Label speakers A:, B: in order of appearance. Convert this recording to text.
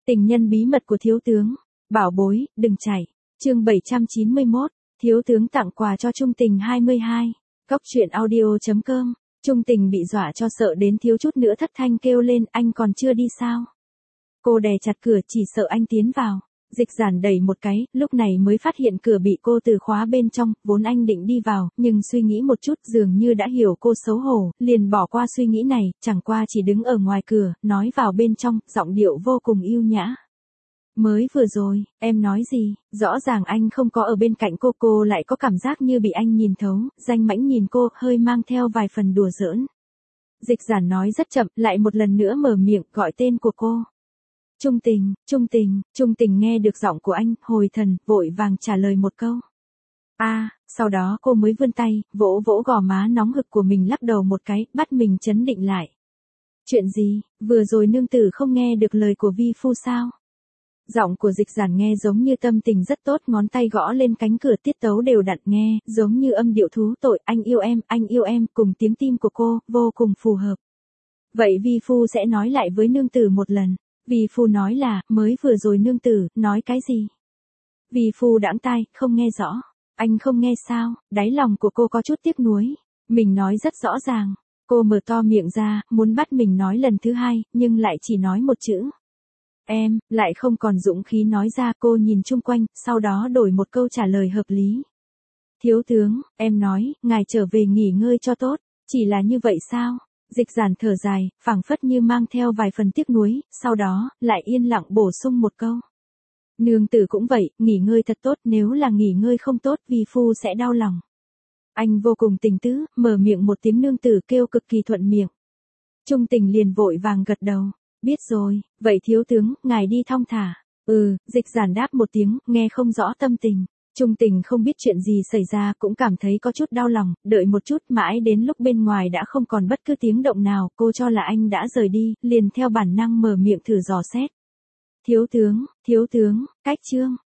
A: Tình nhân bí mật của thiếu tướng. Bảo bối, đừng chạy. Chương 791. Thiếu tướng tặng quà cho Trung Tình 22. Góc truyện audio.com. Trung Tình bị dọa cho sợ đến thiếu chút nữa thất thanh kêu lên, anh còn chưa đi sao? Cô đè chặt cửa chỉ sợ anh tiến vào. Dịch Giản đẩy một cái, lúc này mới phát hiện cửa bị cô từ khóa bên trong, vốn anh định đi vào, nhưng suy nghĩ một chút dường như đã hiểu cô xấu hổ, liền bỏ qua suy nghĩ này, chẳng qua chỉ đứng ở ngoài cửa, nói vào bên trong, giọng điệu vô cùng yêu nhã. Mới vừa rồi, em nói gì, rõ ràng anh không có ở bên cạnh cô lại có cảm giác như bị anh nhìn thấu, danh mãnh nhìn cô, hơi mang theo vài phần đùa giỡn. Dịch Giản nói rất chậm, lại một lần nữa mở miệng, gọi tên của cô. Trung Tình, Trung Tình, Trung Tình nghe được giọng của anh, hồi thần, vội vàng trả lời một câu. Sau đó cô mới vươn tay, vỗ vỗ gò má nóng hực của mình lắc đầu một cái, bắt mình trấn định lại. Chuyện gì, vừa rồi nương tử không nghe được lời của vi phu sao? Giọng của Dịch Giản nghe giống như tâm tình rất tốt, ngón tay gõ lên cánh cửa tiết tấu đều đặn nghe, giống như âm điệu thú tội, anh yêu em, cùng tiếng tim của cô, vô cùng phù hợp. Vậy vi phu sẽ nói lại với nương tử một lần. Vi phu nói là, mới vừa rồi nương tử, nói cái gì? Vi phu đãng tai, không nghe rõ. Anh không nghe sao? Đáy lòng của cô có chút tiếc nuối. Mình nói rất rõ ràng. Cô mở to miệng ra, muốn bắt mình nói lần thứ hai, nhưng lại chỉ nói một chữ. Em, lại không còn dũng khí nói ra. Cô nhìn chung quanh, sau đó đổi một câu trả lời hợp lý. Thiếu tướng, em nói, ngài trở về nghỉ ngơi cho tốt. Chỉ là như vậy sao? Dịch Giản thở dài, phảng phất như mang theo vài phần tiếc nuối, sau đó, lại yên lặng bổ sung một câu. Nương tử cũng vậy, nghỉ ngơi thật tốt, nếu là nghỉ ngơi không tốt, vi phu sẽ đau lòng. Anh vô cùng tình tứ, mở miệng một tiếng nương tử kêu cực kỳ thuận miệng. Trung Tình liền vội vàng gật đầu. Biết rồi, vậy thiếu tướng, ngài đi thong thả. Dịch Giản đáp một tiếng, nghe không rõ tâm tình. Trung Tình không biết chuyện gì xảy ra, cũng cảm thấy có chút đau lòng, đợi một chút mãi đến lúc bên ngoài đã không còn bất cứ tiếng động nào, cô cho là anh đã rời đi, liền theo bản năng mở miệng thử dò xét. Thiếu tướng, cách chương.